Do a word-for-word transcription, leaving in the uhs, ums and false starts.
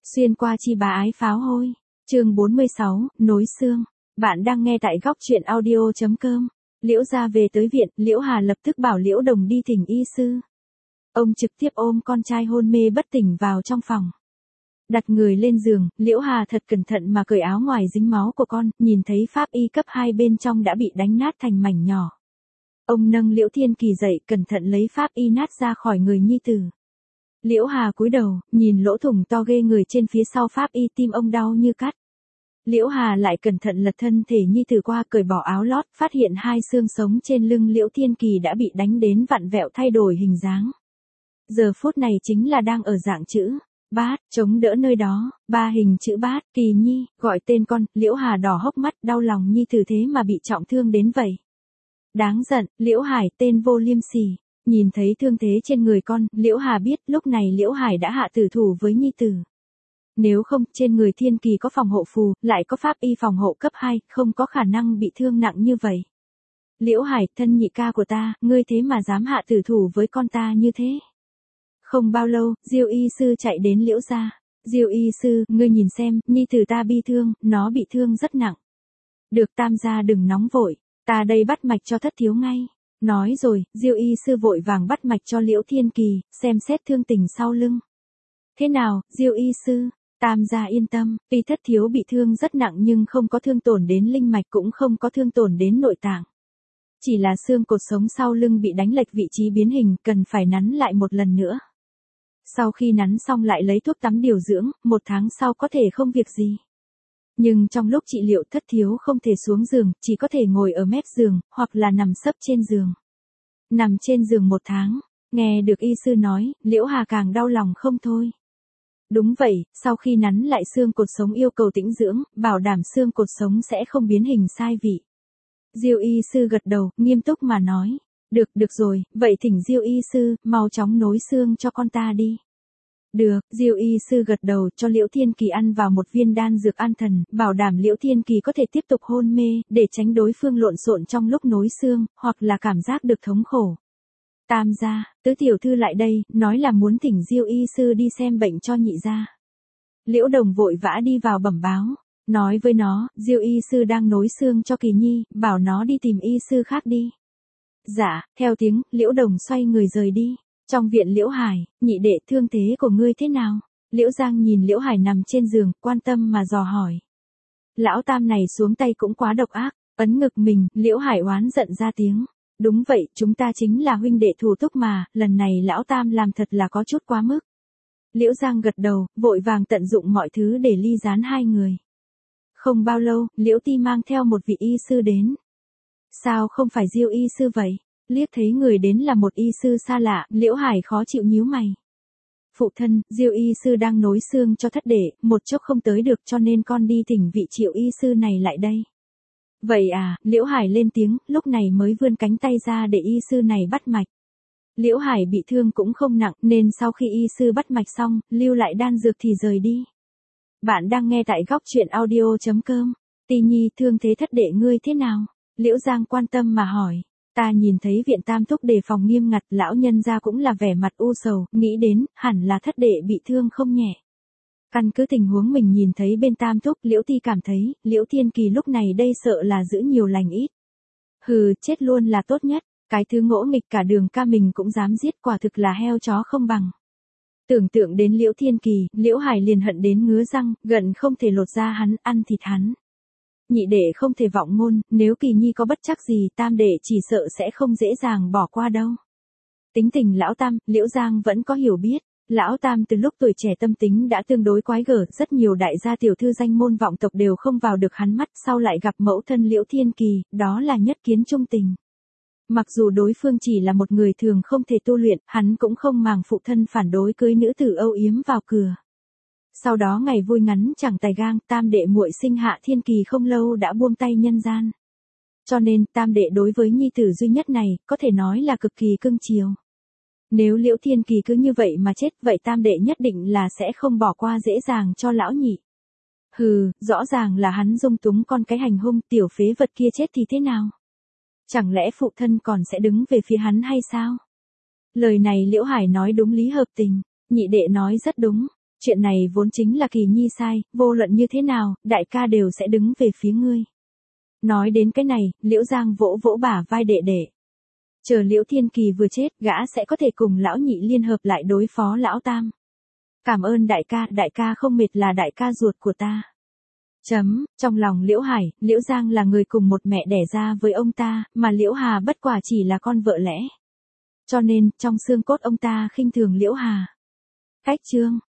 Xuyên qua chi bá ái pháo hôi. Chương bốn mươi sáu, nối xương. Bạn đang nghe tại góc truyện audio chấm com. Liễu gia về tới viện, Liễu Hà lập tức bảo Liễu Đồng đi thỉnh y sư. Ông trực tiếp ôm con trai hôn mê bất tỉnh vào trong phòng. Đặt người lên giường, Liễu Hà thật cẩn thận mà cởi áo ngoài dính máu của con, nhìn thấy pháp y cấp hai bên trong đã bị đánh nát thành mảnh nhỏ. Ông nâng Liễu Thiên Kỳ dậy, cẩn thận lấy pháp y nát ra khỏi người nhi tử. Liễu Hà cúi đầu, nhìn lỗ thủng to ghê người trên phía sau pháp y, tim ông đau như cắt. Liễu Hà lại cẩn thận lật thân thể nhi tử qua, cởi bỏ áo lót, phát hiện hai xương sống trên lưng Liễu Thiên Kỳ đã bị đánh đến vặn vẹo thay đổi hình dáng. Giờ phút này chính là đang ở dạng chữ bát, chống đỡ nơi đó, ba hình chữ bát, Kỳ Nhi, gọi tên con. Liễu Hà đỏ hốc mắt, đau lòng nhi tử thế mà bị trọng thương đến vậy. Đáng giận, Liễu Hải tên vô liêm sỉ. Nhìn thấy thương thế trên người con, Liễu Hà biết lúc này Liễu Hải đã hạ tử thủ với nhi tử. Nếu không, trên người Thiên Kỳ có phòng hộ phù, lại có pháp y phòng hộ cấp hai, không có khả năng bị thương nặng như vậy. Liễu Hải, thân nhị ca của ta, ngươi thế mà dám hạ tử thủ với con ta như thế. Không bao lâu, Diêu y sư chạy đến Liễu gia. Diêu y sư, ngươi nhìn xem, nhi tử ta bị thương, nó bị thương rất nặng. Được, Tam gia đừng nóng vội, ta đây bắt mạch cho thất thiếu ngay. Nói rồi, Diêu y sư vội vàng bắt mạch cho Liễu Thiên Kỳ, xem xét thương tình sau lưng. Thế nào, Diêu y sư? Tam gia yên tâm, tuy thất thiếu bị thương rất nặng nhưng không có thương tổn đến linh mạch, cũng không có thương tổn đến nội tạng. Chỉ là xương cột sống sau lưng bị đánh lệch vị trí biến hình, cần phải nắn lại một lần nữa. Sau khi nắn xong lại lấy thuốc tắm điều dưỡng, một tháng sau có thể không việc gì. Nhưng trong lúc trị liệu, thất thiếu không thể xuống giường, chỉ có thể ngồi ở mép giường, hoặc là nằm sấp trên giường. Nằm trên giường một tháng, nghe được y sư nói, Liễu Hà càng đau lòng không thôi. Đúng vậy, sau khi nắn lại xương cột sống yêu cầu tĩnh dưỡng, bảo đảm xương cột sống sẽ không biến hình sai vị. Diêu y sư gật đầu, nghiêm túc mà nói. Được, được rồi, vậy thỉnh Diêu y sư, mau chóng nối xương cho con ta đi. Được, Diêu y sư gật đầu, cho Liễu Thiên Kỳ ăn vào một viên đan dược an thần, bảo đảm Liễu Thiên Kỳ có thể tiếp tục hôn mê, để tránh đối phương lộn xộn trong lúc nối xương, hoặc là cảm giác được thống khổ. Tam gia, tứ tiểu thư lại đây, nói là muốn thỉnh Diêu y sư đi xem bệnh cho nhị gia. Liễu Đồng vội vã đi vào bẩm báo, nói với nó, Diêu y sư đang nối xương cho Kỳ Nhi, bảo nó đi tìm y sư khác đi. Dạ, theo tiếng, Liễu Đồng xoay người rời đi. Trong viện Liễu Hải, nhị đệ, thương thế của ngươi thế nào? Liễu Giang nhìn Liễu Hải nằm trên giường, quan tâm mà dò hỏi. Lão Tam này xuống tay cũng quá độc ác, ấn ngực mình, Liễu Hải oán giận ra tiếng. Đúng vậy, chúng ta chính là huynh đệ thủ túc mà, lần này Lão Tam làm thật là có chút quá mức. Liễu Giang gật đầu, vội vàng tận dụng mọi thứ để ly gián hai người. Không bao lâu, Liễu Ti mang theo một vị y sư đến. Sao không phải Diêu y sư vậy? Liếc thấy người đến là một y sư xa lạ, Liễu Hải khó chịu nhíu mày. Phụ thân, Diêu y sư đang nối xương cho thất đệ, một chốc không tới được cho nên con đi thỉnh vị Triệu y sư này lại đây. Vậy à, Liễu Hải lên tiếng, lúc này mới vươn cánh tay ra để y sư này bắt mạch. Liễu Hải bị thương cũng không nặng, nên sau khi y sư bắt mạch xong, lưu lại đan dược thì rời đi. Bạn đang nghe tại góc truyện audio chấm com. Ti Nhi, thương thế thất đệ ngươi thế nào? Liễu Giang quan tâm mà hỏi. Ta nhìn thấy viện Tam thúc đề phòng nghiêm ngặt, lão nhân gia cũng là vẻ mặt u sầu, nghĩ đến, hẳn là thất đệ bị thương không nhẹ. Căn cứ tình huống mình nhìn thấy bên Tam thúc, Liễu Ti cảm thấy, Liễu Thiên Kỳ lúc này đây sợ là giữ nhiều lành ít. Hừ, chết luôn là tốt nhất, cái thứ ngỗ nghịch cả Đường ca mình cũng dám giết, quả thực là heo chó không bằng. Tưởng tượng đến Liễu Thiên Kỳ, Liễu Hải liền hận đến ngứa răng, gần không thể lột ra hắn, ăn thịt hắn. Nhị đệ không thể vọng ngôn, nếu Kỳ Nhi có bất trắc gì, Tam đệ chỉ sợ sẽ không dễ dàng bỏ qua đâu. Tính tình lão Tam, Liễu Giang vẫn có hiểu biết. Lão Tam từ lúc tuổi trẻ tâm tính đã tương đối quái gở, rất nhiều đại gia tiểu thư danh môn vọng tộc đều không vào được hắn mắt, sau lại gặp mẫu thân Liễu Thiên Kỳ, đó là nhất kiến trung tình. Mặc dù đối phương chỉ là một người thường không thể tu luyện, hắn cũng không màng phụ thân phản đối cưới nữ tử âu yếm vào cửa. Sau đó ngày vui ngắn chẳng tài gang, Tam đệ muội sinh hạ Thiên Kỳ không lâu đã buông tay nhân gian. Cho nên, Tam đệ đối với nhi tử duy nhất này, có thể nói là cực kỳ cưng chiều. Nếu Liễu Thiên Kỳ cứ như vậy mà chết, vậy Tam đệ nhất định là sẽ không bỏ qua dễ dàng cho lão nhị. Hừ, rõ ràng là hắn dung túng con cái hành hung, tiểu phế vật kia chết thì thế nào? Chẳng lẽ phụ thân còn sẽ đứng về phía hắn hay sao? Lời này Liễu Hải nói đúng lý hợp tình, nhị đệ nói rất đúng. Chuyện này vốn chính là Kỳ Nhi sai, vô luận như thế nào, đại ca đều sẽ đứng về phía ngươi. Nói đến cái này, Liễu Giang vỗ vỗ bả vai đệ đệ. Chờ Liễu Thiên Kỳ vừa chết, gã sẽ có thể cùng lão nhị liên hợp lại đối phó lão tam. Cảm ơn đại ca, đại ca không mệt là đại ca ruột của ta. Chấm, trong lòng Liễu Hải, Liễu Giang là người cùng một mẹ đẻ ra với ông ta, mà Liễu Hà bất quả chỉ là con vợ lẽ. Cho nên, trong xương cốt ông ta khinh thường Liễu Hà. Cách chương